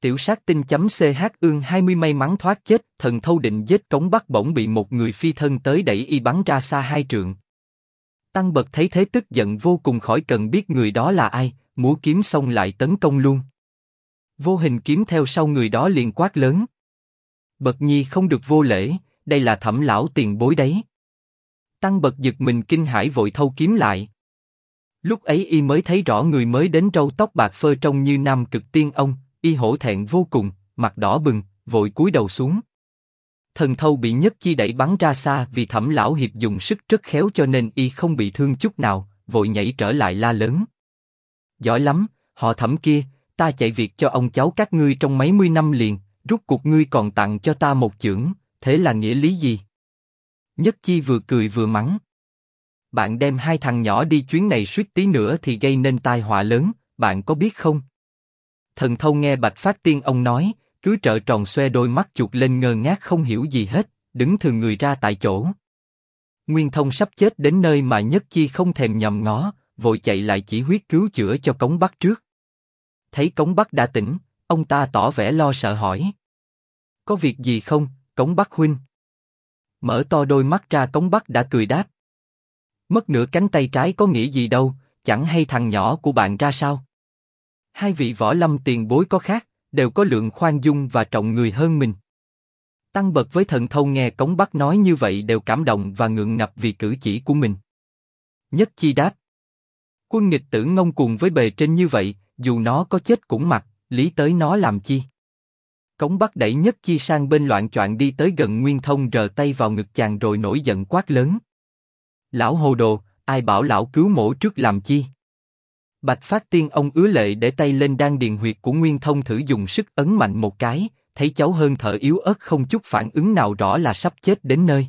Tiểu sát tinh.ch ương 20 may mắn thoát chết, thần thâu định giết Cống Bắc bỗng bị một người phi thân tới đẩy y bắn ra xa 2 trượng. Tăng bật thấy thế tức giận vô cùng, khỏi cần biết người đó là ai, múa kiếm xông lại tấn công luôn. Vô Hình kiếm theo sau người đó liền quát lớn: Bật nhi không được vô lễ, đây là Thẩm lão tiền bối đấy. Tăng bật giật mình kinh hãi vội thâu kiếm lại. Lúc ấy y mới thấy rõ người mới đến râu tóc bạc phơ trông như Nam Cực Tiên Ông, y hổ thẹn vô cùng, mặt đỏ bừng, vội cúi đầu xuống. Thần thâu bị Nhất Chi đẩy bắn ra xa, vì Thẩm lão hiệp dùng sức rất khéo cho nên y không bị thương chút nào, vội nhảy trở lại la lớn: Giỏi lắm, họ Thẩm kia, ta chạy việc cho ông cháu các ngươi trong mấy mươi năm liền, rút cuộc ngươi còn tặng cho ta một chưởng, thế là nghĩa lý gì? Nhất Chi vừa cười vừa mắng: Bạn đem 2 thằng nhỏ đi chuyến này suýt tí nữa thì gây nên tai họa lớn, bạn có biết không? Thần thâu nghe Bạch Phát Tiên Ông nói, cứ trợn tròn xoe đôi mắt chuột lên ngơ ngác không hiểu gì hết, đứng thừ người ra tại chỗ. Nguyên Thông sắp chết đến nơi mà Nhất Chi không thèm nhòm ngó, vội chạy lại chỉ huyết cứu chữa cho Cống Bắc trước. Thấy Cống Bắc đã tỉnh, ông ta tỏ vẻ lo sợ hỏi: Có việc gì không, Cống Bắc huynh? Mở to đôi mắt ra, Cống Bắc đã cười đáp: Mất nửa cánh tay trái có nghĩa gì đâu, chẳng hay thằng nhỏ của bạn ra sao? 2 vị võ lâm tiền bối có khác, đều có lượng khoan dung và trọng người hơn mình. Tăng bật với thần thâu nghe Cống Bắc nói như vậy đều cảm động và ngượng ngập vì cử chỉ của mình. Nhất Chi đáp: Quân nghịch tử ngông cuồng với bề trên như vậy, dù nó có chết cũng mặc, lý tới nó làm chi? Cống Bắc đẩy Nhất Chi sang bên loạng choạng đi tới gần Nguyên Thông, rờ tay vào ngực chàng rồi nổi giận quát lớn: Lão hồ đồ, ai bảo lão cứu mổ trước làm chi? Bạch Phát Tiên Ông ứa lệ để tay lên đan điền huyệt của Nguyên Thông thử dùng sức ấn mạnh một cái, thấy cháu hơn thở yếu ớt không chút phản ứng nào, rõ là sắp chết đến nơi.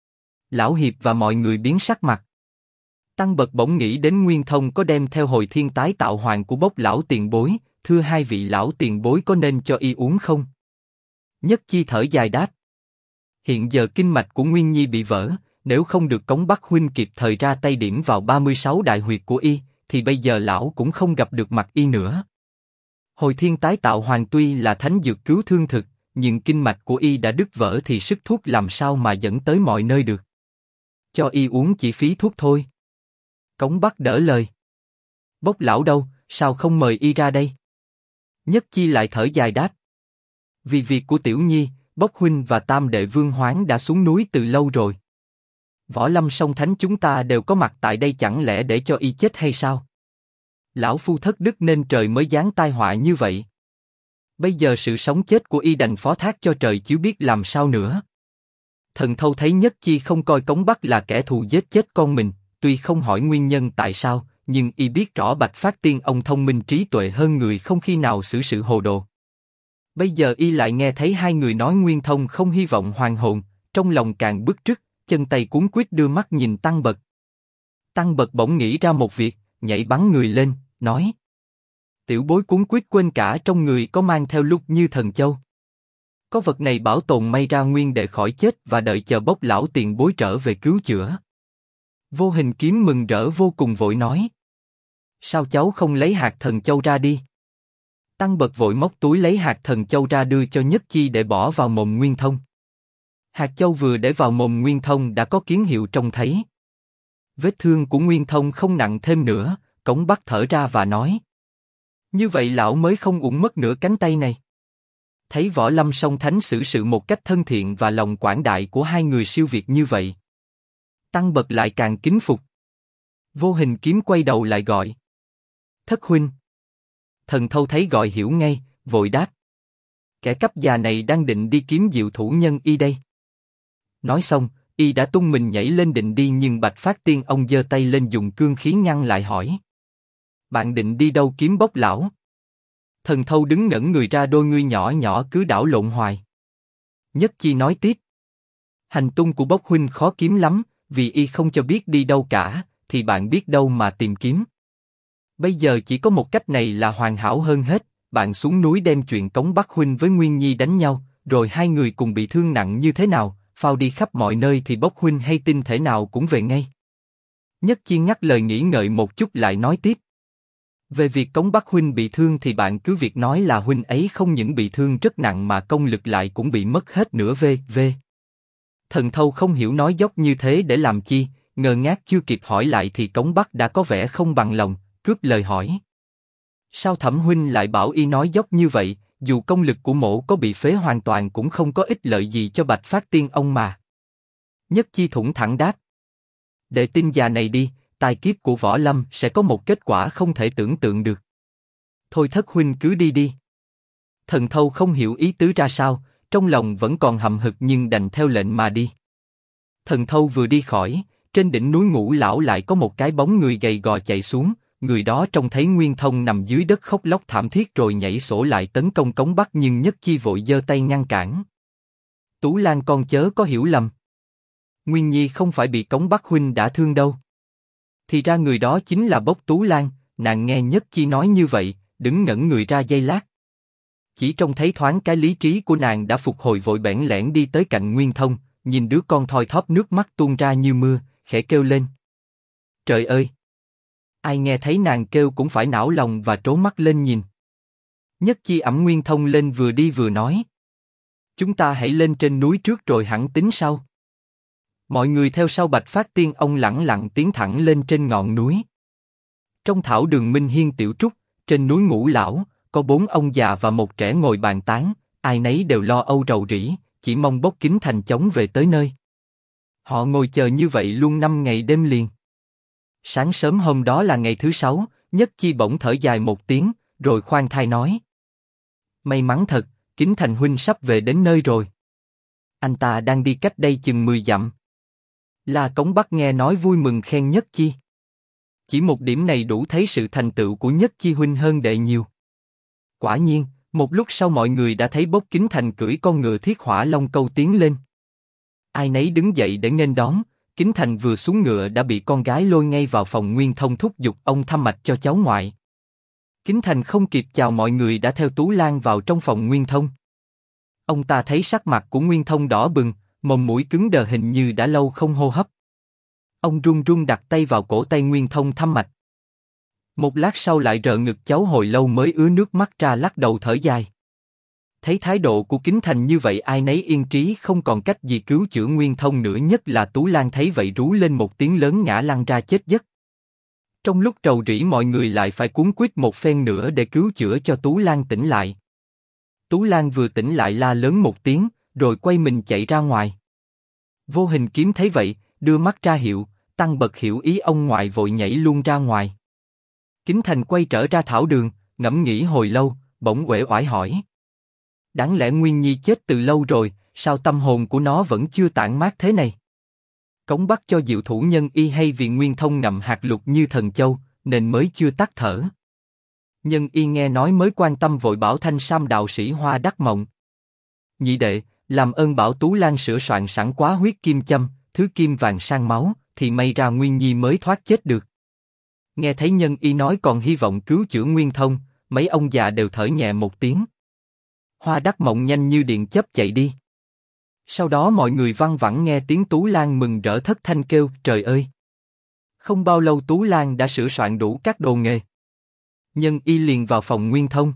Lão hiệp và mọi người biến sắc mặt. Tăng bật bỗng nghĩ đến Nguyên Thông có đem theo hồi thiên tái tạo hoàng của Bốc lão tiền bối, thưa 2 vị lão tiền bối có nên cho y uống không? Nhất Chi thở dài đáp: Hiện giờ kinh mạch của Nguyên Nhi bị vỡ, nếu không được Cống Bắc huynh kịp thời ra tay điểm vào 36 đại huyệt của y, thì bây giờ lão cũng không gặp được mặt y nữa. Hồi thiên tái tạo hoàng tuy là thánh dược cứu thương thực, nhưng kinh mạch của y đã đứt vỡ thì sức thuốc làm sao mà dẫn tới mọi nơi được. Cho y uống chỉ phí thuốc thôi. Cống Bắc đỡ lời: Bốc lão đâu, sao không mời y ra đây? Nhất Chi lại thở dài đáp: Vì việc của Tiểu Nhi, Bốc huynh và Tam đệ Vương Hoáng đã xuống núi từ lâu rồi. Võ lâm song thánh chúng ta đều có mặt tại đây, chẳng lẽ để cho y chết hay sao? Lão phu thất đức nên trời mới giáng tai họa như vậy. Bây giờ sự sống chết của y đành phó thác cho trời chứ biết làm sao nữa. Thần thâu thấy Nhất Chi không coi Cống Bắc là kẻ thù giết chết con mình, tuy không hỏi nguyên nhân tại sao, nhưng y biết rõ Bạch Phát Tiên Ông thông minh trí tuệ hơn người, không khi nào xử sự hồ đồ. Bây giờ y lại nghe thấy 2 người nói Nguyên Thông không hy vọng hoàn hồn, trong lòng càng bức rứt, chân tay cuống quýt đưa mắt nhìn Tăng bật. Tăng bật bỗng nghĩ ra một việc, nhảy bắn người lên, nói: Tiểu bối cuống quýt quên cả trong người có mang theo Lục Như Thần Châu. Có vật này bảo tồn may ra nguyên để khỏi chết và đợi chờ Bốc lão tiền bối trở về cứu chữa. Vô Hình kiếm mừng rỡ vô cùng vội nói: Sao cháu không lấy hạt thần châu ra đi? Tăng bật vội móc túi lấy hạt thần châu ra đưa cho Nhất Chi để bỏ vào mồm Nguyên Thông. Hạt châu vừa để vào mồm Nguyên Thông đã có kiến hiệu trông thấy. Vết thương của Nguyên Thông không nặng thêm nữa, Cống Bắc thở ra và nói: Như vậy lão mới không uổng mất nửa cánh tay này. Thấy võ lâm song thánh xử sự một cách thân thiện và lòng quảng đại của 2 người siêu việt như vậy, Tăng bật lại càng kính phục. Vô Hình kiếm quay đầu lại gọi: Thất huynh. Thần thâu thấy gọi hiểu ngay, vội đáp: Kẻ cấp già này đang định đi kiếm diệu thủ nhân y đây. Nói xong, y đã tung mình nhảy lên định đi, nhưng Bạch Phát Tiên Ông giơ tay lên dùng cương khí ngăn lại hỏi: Bạn định đi đâu kiếm Bốc lão? Thần thâu đứng ngẩn người ra, đôi ngươi nhỏ nhỏ cứ đảo lộn hoài. Nhất Chi nói tiếp: Hành tung của Bốc huynh khó kiếm lắm, vì y không cho biết đi đâu cả, thì bạn biết đâu mà tìm kiếm. Bây giờ chỉ có một cách này là hoàn hảo hơn hết, bạn xuống núi đem chuyện Cống Bắc huynh với Nguyên Nhi đánh nhau, rồi 2 người cùng bị thương nặng như thế nào, phao đi khắp mọi nơi thì Bốc huynh hay tin thể nào cũng về ngay. Nhất Chi ngắt lời nghĩ ngợi một chút lại nói tiếp: Về việc Cống Bắc huynh bị thương thì bạn cứ việc nói là huynh ấy không những bị thương rất nặng mà công lực lại cũng bị mất hết nửa v. Thần Thâu không hiểu nói dốc như thế để làm chi, ngơ ngác chưa kịp hỏi lại thì Cống Bắc đã có vẻ không bằng lòng, cướp lời hỏi. Sao Thẩm huynh lại bảo y nói dốc như vậy, dù công lực của mỗ có bị phế hoàn toàn cũng không có ích lợi gì cho Bạch Phát Tiên ông mà. Nhất Chi thủng thẳng đáp. Đệ tin già này đi, tài kiếp của võ lâm sẽ có một kết quả không thể tưởng tượng được. Thôi Thất huynh cứ đi đi. Thần Thâu không hiểu ý tứ ra sao, trong lòng vẫn còn hậm hực nhưng đành theo lệnh mà đi. Thần Thâu vừa đi khỏi, trên đỉnh núi Ngũ Lão lại có một cái bóng người gầy gò chạy xuống, người đó trông thấy Nguyên Thông nằm dưới đất khóc lóc thảm thiết rồi nhảy sổ lại tấn công Cống Bắc nhưng Nhất Chi vội giơ tay ngăn cản. Tú Lan con chớ có hiểu lầm. Nguyên Nhi không phải bị Cống Bắc huynh đã thương đâu. Thì ra người đó chính là Bốc Tú Lan, nàng nghe Nhất Chi nói như vậy, đứng ngẩn người ra giây lát. Chỉ trông thấy thoáng cái lý trí của nàng đã phục hồi vội bẽn lẽn đi tới cạnh Nguyên Thông, nhìn đứa con thoi thóp nước mắt tuôn ra như mưa, khẽ kêu lên. Trời ơi! Ai nghe thấy nàng kêu cũng phải não lòng và trố mắt lên nhìn. Nhất Chi ẵm Nguyên Thông lên vừa đi vừa nói. Chúng ta hãy lên trên núi trước rồi hẳn tính sau. Mọi người theo sau Bạch Phát Tiên ông lẳng lặng tiến thẳng lên trên ngọn núi. Trong thảo đường Minh Hiên Tiểu Trúc, trên núi Ngũ Lão, có 4 ông già và một trẻ ngồi bàn tán, ai nấy đều lo âu rầu rĩ, chỉ mong Bốc Kính Thành chóng về tới nơi. Họ ngồi chờ như vậy luôn 5 ngày đêm liền. Sáng sớm hôm đó là ngày thứ 6, Nhất Chi bỗng thở dài một tiếng, rồi khoan thai nói. May mắn thật, Kính Thành huynh sắp về đến nơi rồi. Anh ta đang đi cách đây chừng 10 dặm. La Cống Bắc nghe nói vui mừng khen Nhất Chi. Chỉ một điểm này đủ thấy sự thành tựu của Nhất Chi huynh hơn đệ nhiều. Quả nhiên, một lúc sau mọi người đã thấy Bốc Kính Thành cưỡi con ngựa thiết hỏa long câu tiến lên. Ai nấy đứng dậy để nghênh đón. Kính Thành vừa xuống ngựa đã bị con gái lôi ngay vào phòng Nguyên Thông thúc giục ông thăm mạch cho cháu ngoại. Kính Thành không kịp chào mọi người đã theo Tú Lan vào trong phòng Nguyên Thông. Ông ta thấy sắc mặt của Nguyên Thông đỏ bừng, mồm mũi cứng đờ hình như đã lâu không hô hấp. Ông run run đặt tay vào cổ tay Nguyên Thông thăm mạch. Một lát sau lại rợ ngực cháu hồi lâu mới ứa nước mắt ra lắc đầu thở dài. Thấy thái độ của Kính Thành như vậy ai nấy yên trí không còn cách gì cứu chữa Nguyên Thông nữa, nhất là Tú Lan thấy vậy rú lên một tiếng lớn ngã lăn ra chết giấc. Trong lúc rầu rĩ mọi người lại phải cuống quýt một phen nữa để cứu chữa cho Tú Lan tỉnh lại. Tú Lan vừa tỉnh lại la lớn một tiếng, rồi quay mình chạy ra ngoài. Vô Hình Kiếm thấy vậy, đưa mắt ra hiệu, Tăng Bật hiểu ý ông ngoại vội nhảy luôn ra ngoài. Kính Thành quay trở ra thảo đường, ngẫm nghĩ hồi lâu, bỗng uể oải hỏi. Đáng lẽ Nguyên Nhi chết từ lâu rồi, sao tâm hồn của nó vẫn chưa tản mát thế này? Cống Bắc cho diệu thủ nhân y hay vì Nguyên Thông ngậm hạt lục như thần châu, nên mới chưa tắt thở. Nhân y nghe nói mới quan tâm vội bảo Thanh Sam đạo sĩ Hoa Đắc Mộng. Nhị đệ, làm ơn bảo Tú Lan sửa soạn sẵn quá huyết kim châm, thứ kim vàng sang máu, thì may ra Nguyên Nhi mới thoát chết được. Nghe thấy nhân y nói còn hy vọng cứu chữa Nguyên Thông, mấy ông già đều thở nhẹ một tiếng. Hoa Đắc Mộng nhanh như điện chớp chạy đi. Sau đó mọi người văng vẳng nghe tiếng Tú Lan mừng rỡ thất thanh kêu trời ơi. Không bao lâu Tú Lan đã sửa soạn đủ các đồ nghề. Nhân y liền vào phòng Nguyên Thông.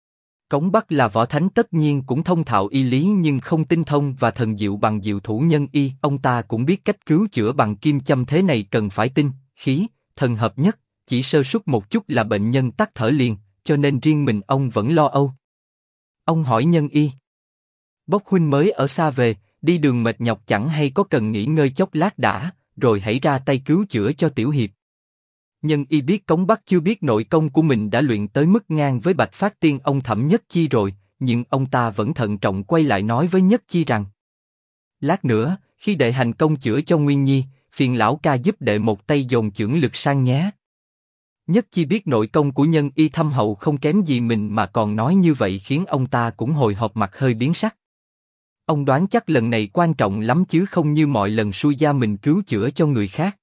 Cống Bắc là võ thánh tất nhiên cũng thông thạo y lý nhưng không tinh thông và thần diệu bằng diệu thủ nhân y. Ông ta cũng biết cách cứu chữa bằng kim châm thế này cần phải tinh, khí, thần hợp nhất. Chỉ sơ suất một chút là bệnh nhân tắt thở liền, cho nên riêng mình ông vẫn lo âu. Ông hỏi nhân y. Bốc huynh mới ở xa về, đi đường mệt nhọc chẳng hay có cần nghỉ ngơi chốc lát đã, rồi hãy ra tay cứu chữa cho tiểu hiệp. Nhân y biết Cống Bắc chưa biết nội công của mình đã luyện tới mức ngang với Bạch Phát Tiên ông Thẩm Nhất Chi rồi, nhưng ông ta vẫn thận trọng quay lại nói với Nhất Chi rằng: lát nữa, khi đệ hành công chữa cho Nguyên Nhi, phiền lão ca giúp đệ một tay dồn chưởng lực sang nhé. Nhất Chi biết nội công của nhân y thâm hậu không kém gì mình mà còn nói như vậy khiến ông ta cũng hồi hộp mặt hơi biến sắc. Ông đoán chắc lần này quan trọng lắm chứ không như mọi lần xui gia mình cứu chữa cho người khác.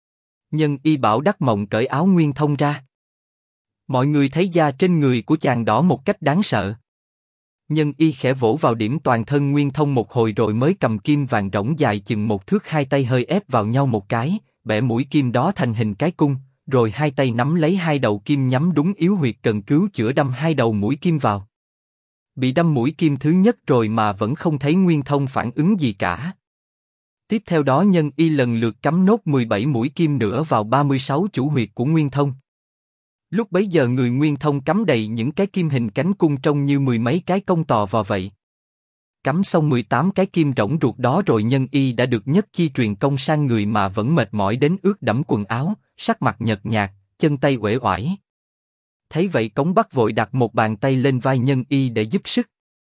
Nhân y bảo Đắc Mộng cởi áo Nguyên Thông ra. Mọi người thấy da trên người của chàng đỏ một cách đáng sợ. Nhân y khẽ vỗ vào điểm toàn thân Nguyên Thông một hồi rồi mới cầm kim vàng rỗng dài chừng 1 thước 2 tay hơi ép vào nhau một cái, bẻ mũi kim đó thành hình cái cung, rồi hai tay nắm lấy hai đầu kim nhắm đúng yếu huyệt cần cứu chữa đâm hai đầu mũi kim vào. Bị đâm mũi kim thứ nhất rồi mà vẫn không thấy Nguyên Thông phản ứng gì cả. Tiếp theo đó Nhân Y lần lượt cắm nốt 17 mũi kim nữa vào 36 chủ huyệt của Nguyên Thông. Lúc bấy giờ người Nguyên Thông cắm đầy những cái kim hình cánh cung trông như mười mấy cái công tò vò vậy. Cắm xong 18 cái kim rỗng ruột đó rồi Nhân Y đã được Nhất Chi truyền công sang người mà vẫn mệt mỏi đến ướt đẫm quần áo, sắc mặt nhợt nhạt, chân tay uể oải. Thấy vậy Cống Bắc vội đặt một bàn tay lên vai Nhân Y để giúp sức.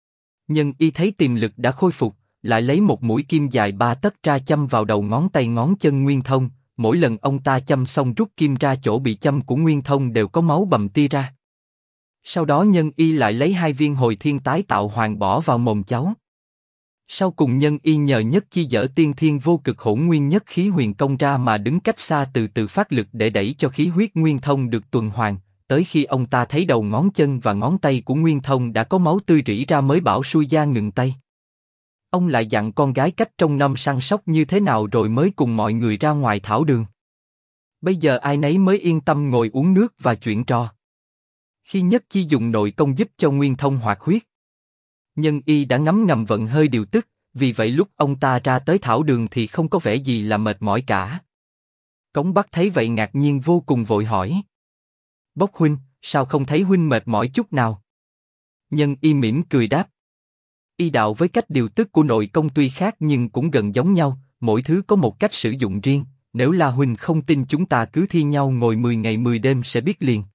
Nhân Y thấy tiềm lực đã khôi phục, lại lấy một mũi kim dài 3 tấc ra châm vào đầu ngón tay ngón chân Nguyên Thông. Mỗi lần ông ta châm xong rút kim ra chỗ bị châm của Nguyên Thông đều có máu bầm tia ra. Sau đó Nhân Y lại lấy 2 viên hồi thiên tái tạo hoàng bỏ vào mồm cháu. Sau cùng Nhân Y nhờ Nhất Chi dở tiên thiên vô cực hỗn nguyên nhất khí huyền công ra mà đứng cách xa từ từ phát lực để đẩy cho khí huyết Nguyên Thông được tuần hoàn, tới khi ông ta thấy đầu ngón chân và ngón tay của Nguyên Thông đã có máu tươi rỉ ra mới bảo xuôi da ngừng tay. Ông lại dặn con gái cách trông nom săn sóc như thế nào rồi mới cùng mọi người ra ngoài thảo đường. Bây giờ ai nấy mới yên tâm ngồi uống nước và chuyện trò. Khi Nhất Chi dùng nội công giúp cho Nguyên Thông hoạt huyết, Nhân Y đã ngấm ngầm vận hơi điều tức, vì vậy lúc ông ta ra tới thảo đường thì không có vẻ gì là mệt mỏi cả. Cống Bắc thấy vậy ngạc nhiên vô cùng vội hỏi: Bốc huynh, sao không thấy huynh mệt mỏi chút nào? Nhân Y mỉm cười đáp: Y đạo với cách điều tức của nội công tuy khác nhưng cũng gần giống nhau, mỗi thứ có một cách sử dụng riêng. Nếu La huynh không tin chúng ta cứ thi nhau ngồi 10 ngày 10 đêm sẽ biết liền.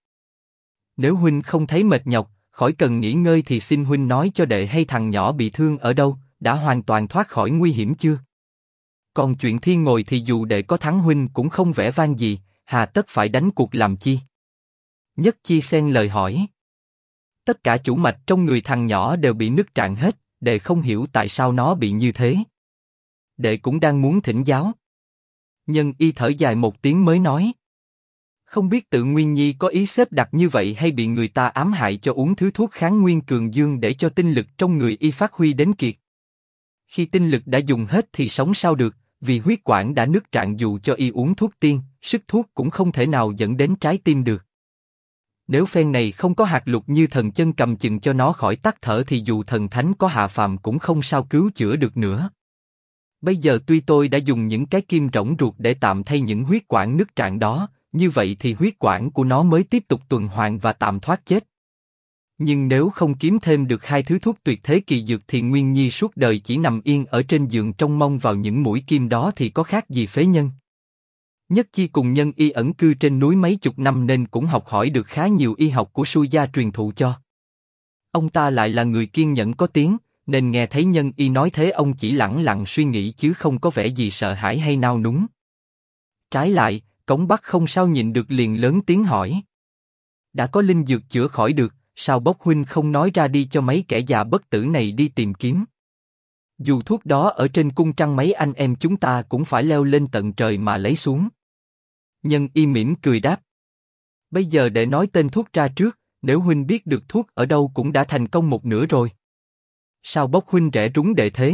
Nếu huynh không thấy mệt nhọc, khỏi cần nghỉ ngơi thì xin huynh nói cho đệ hay thằng nhỏ bị thương ở đâu, đã hoàn toàn thoát khỏi nguy hiểm chưa? Còn chuyện thi ngồi thì dù đệ có thắng huynh cũng không vẻ vang gì, hà tất phải đánh cuộc làm chi? Nhất Chi xen lời hỏi: Tất cả chủ mạch trong người thằng nhỏ đều bị nứt rạn hết, đệ không hiểu tại sao nó bị như thế. Đệ cũng đang muốn thỉnh giáo. Nhân Y thở dài một tiếng mới nói: Không biết tự Nguyên Nhi có ý xếp đặt như vậy hay bị người ta ám hại cho uống thứ thuốc kháng nguyên cường dương để cho tinh lực trong người y phát huy đến kiệt. Khi tinh lực đã dùng hết thì sống sao được, vì huyết quản đã nứt rạn dù cho y uống thuốc tiên, sức thuốc cũng không thể nào dẫn đến trái tim được. Nếu phen này không có hạt lục như thần chân cầm chừng cho nó khỏi tắc thở thì dù thần thánh có hạ phàm cũng không sao cứu chữa được nữa. Bây giờ tuy tôi đã dùng những cái kim rỗng ruột để tạm thay những huyết quản nứt rạn đó, như vậy thì huyết quản của nó mới tiếp tục tuần hoàn và tạm thoát chết. Nhưng nếu không kiếm thêm được 2 thứ thuốc tuyệt thế kỳ dược thì Nguyên Nhi suốt đời chỉ nằm yên ở trên giường trông mong vào những mũi kim đó thì có khác gì phế nhân. Nhất Chi cùng Nhân Y ẩn cư trên núi mấy chục năm nên cũng học hỏi được khá nhiều y học của Su gia truyền thụ cho. Ông ta lại là người kiên nhẫn có tiếng, nên nghe thấy Nhân Y nói thế ông chỉ lẳng lặng suy nghĩ chứ không có vẻ gì sợ hãi hay nao núng. Trái lại, Cống Bắc không sao nhịn được liền lớn tiếng hỏi: Đã có linh dược chữa khỏi được, sao Bốc huynh không nói ra đi cho mấy kẻ già bất tử này đi tìm kiếm? Dù thuốc đó ở trên cung trăng mấy anh em chúng ta cũng phải leo lên tận trời mà lấy xuống. Nhân Y mỉm cười đáp: Bây giờ để nói tên thuốc ra trước, nếu huynh biết được thuốc ở đâu cũng đã thành công một nửa rồi. Sao Bốc huynh rẻ rúng đệ thế?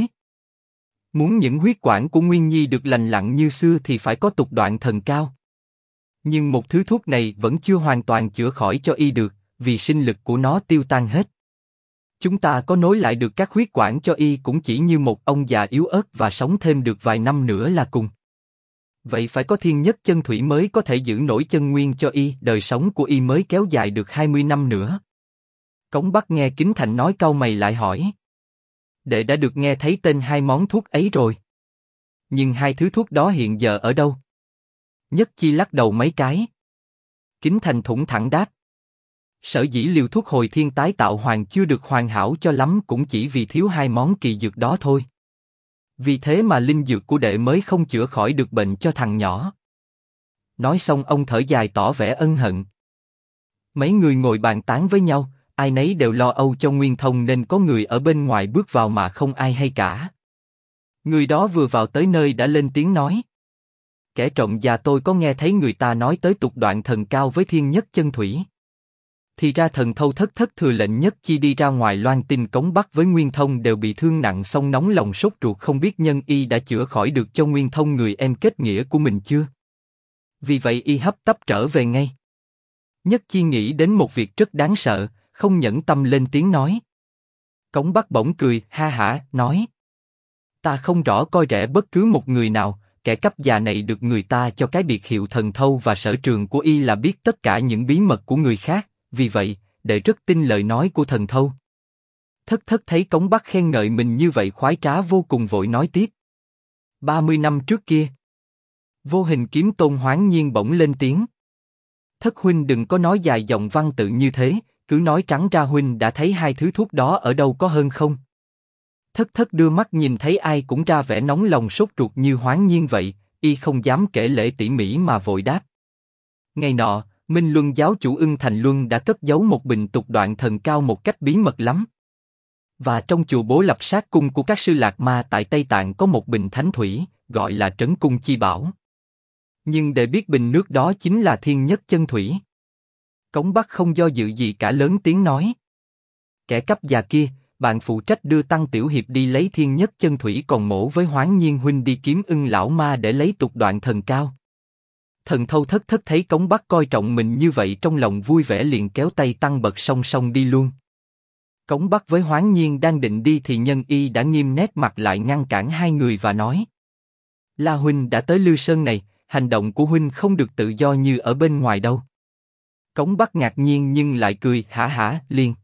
Muốn những huyết quản của Nguyên Nhi được lành lặn như xưa thì phải có tục đoạn thần cao. Nhưng một thứ thuốc này vẫn chưa hoàn toàn chữa khỏi cho y được, vì sinh lực của nó tiêu tan hết. Chúng ta có nối lại được các huyết quản cho y cũng chỉ như một ông già yếu ớt và sống thêm được vài năm nữa là cùng. Vậy phải có thiên nhất chân thủy mới có thể giữ nổi chân nguyên cho y, đời sống của y mới kéo dài được 20 năm nữa. Cống Bắc nghe Kính Thành nói cau mày lại hỏi: Đệ đã được nghe thấy tên 2 món thuốc ấy rồi. Nhưng 2 thứ thuốc đó hiện giờ ở đâu? Nhất Chi lắc đầu mấy cái. Kính Thành thủng thẳng đáp: Sở dĩ liều thuốc hồi thiên tái tạo hoàng chưa được hoàn hảo cho lắm cũng chỉ vì thiếu 2 món kỳ dược đó thôi. Vì thế mà linh dược của đệ mới không chữa khỏi được bệnh cho thằng nhỏ. Nói xong ông thở dài tỏ vẻ ân hận. Mấy người ngồi bàn tán với nhau, ai nấy đều lo âu cho Nguyên Thông nên có người ở bên ngoài bước vào mà không ai hay cả. Người đó vừa vào tới nơi đã lên tiếng nói: Kẻ trộm già tôi có nghe thấy người ta nói tới tục đoạn thần cao với thiên nhất chân thủy. Thì ra thần thâu thất thừa lệnh Nhất Chi đi ra ngoài loan tin Cống Bắc với Nguyên Thông đều bị thương nặng song nóng lòng sốt ruột không biết Nhân Y đã chữa khỏi được cho Nguyên Thông người em kết nghĩa của mình chưa. vì vậy y hấp tấp trở về ngay. Nhất Chi nghĩ đến một việc rất đáng sợ, không nhẫn tâm lên tiếng nói. Cống Bắc bỗng cười ha hả, nói: Ta không rõ coi rẻ bất cứ một người nào, kẻ cấp già này được người ta cho cái biệt hiệu thần thâu và sở trường của y là biết tất cả những bí mật của người khác, vì vậy, đệ rất tin lời nói của thần thâu. Thất thất thấy Cống Bắc khen ngợi mình như vậy khoái trá vô cùng vội nói tiếp. 30 năm trước kia, vô hình kiếm tôn Hoáng Nhiên bỗng lên tiếng. Thất huynh đừng có nói dài dòng văn tự như thế, cứ nói trắng ra huynh đã thấy hai thứ thuốc đó ở đâu có hơn không? Thất thất đưa mắt nhìn thấy ai cũng ra vẻ nóng lòng sốt ruột như Hoáng Nhiên vậy, y không dám kể lể tỉ mỉ mà vội đáp. Ngày nọ, Minh Luân giáo chủ Ưng Thành Luân đã cất giấu một bình tục đoạn thần cao một cách bí mật lắm. Và trong chùa Bố Lập Sát Cung của các sư Lạc Ma tại Tây Tạng có một bình thánh thủy, gọi là Trấn Cung Chi Bảo. Nhưng để biết bình nước đó chính là Thiên Nhất Chân Thủy. Cống Bắc không do dự gì cả lớn tiếng nói. Kẻ cấp già kia, bạn phụ trách đưa Tăng Tiểu Hiệp đi lấy Thiên Nhất Chân Thủy, còn mổ với Hoáng Nhiên huynh đi kiếm Ưng lão ma để lấy tục đoạn thần cao. Thần thâu thất thất thấy Cống Bắc coi trọng mình như vậy trong lòng vui vẻ liền kéo tay Tăng Bật song song đi luôn. Cống Bắc với Hoáng Nhiên đang định đi thì Nhân Y đã nghiêm nét mặt lại ngăn cản hai người và nói: La huynh đã tới Lư Sơn này, hành động của huynh không được tự do như ở bên ngoài đâu. Cống Bắc ngạc nhiên nhưng lại cười hả hả liền.